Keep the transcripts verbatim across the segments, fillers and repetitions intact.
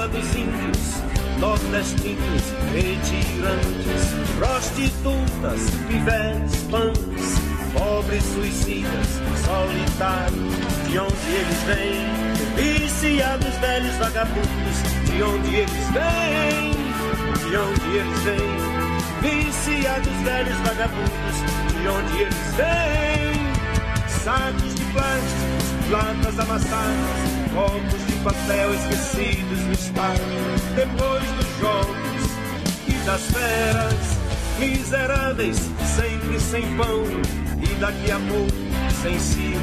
escola dos índios, nordestinos, retirantes, prostitutas, pivetes, punks, pobres suicidas, solitários, de onde eles vêm, viciados, velhos vagabundos, de onde eles vêm, de onde eles vêm, viciados, velhos vagabundos, de onde eles vêm, sacos de plástico, latas amassadas, copos de papel esquecidos no espaço, depois dos jogos e das feras, miseráveis, sempre sem pão, e daqui a pouco sem si.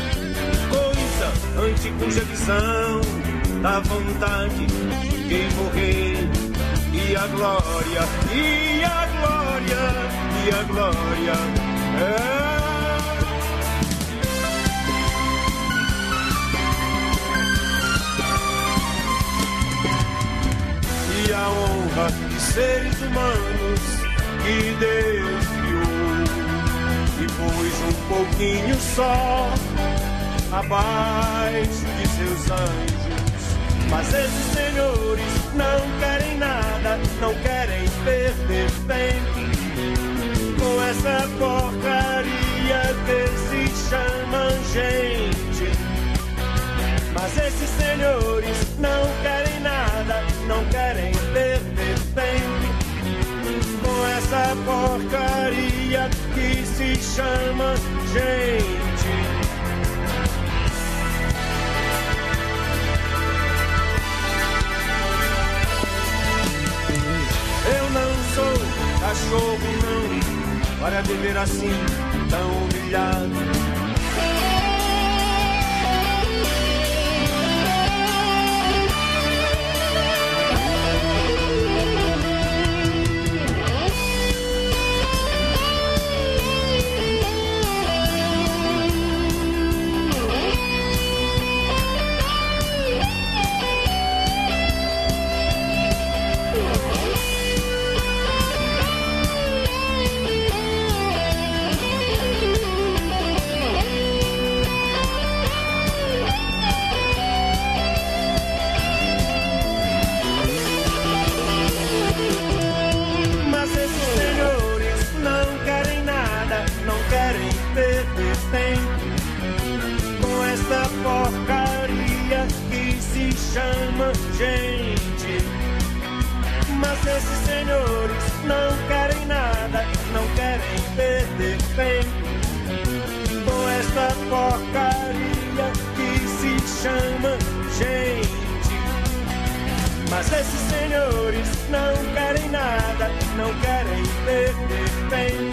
Coisa anticongelação, da vontade de quem morrer, e a glória, e a glória, e a glória é. E a honra de seres humanos que Deus criou e pôs um pouquinho só abaixo de seus anjos. Mas esses senhores não querem nada, não querem perder tempo com essa porcaria que se chama gente. Mas esses senhores não querem nada, não querem perder tempo com essa porcaria que se chama gente. Eu não sou cachorro não, para viver assim tão humilhado. Chama gente, mas esses senhores não querem nada, não querem perder tempo com esta porcaria que se chama gente. Mas esses senhores não querem nada, não querem perder tempo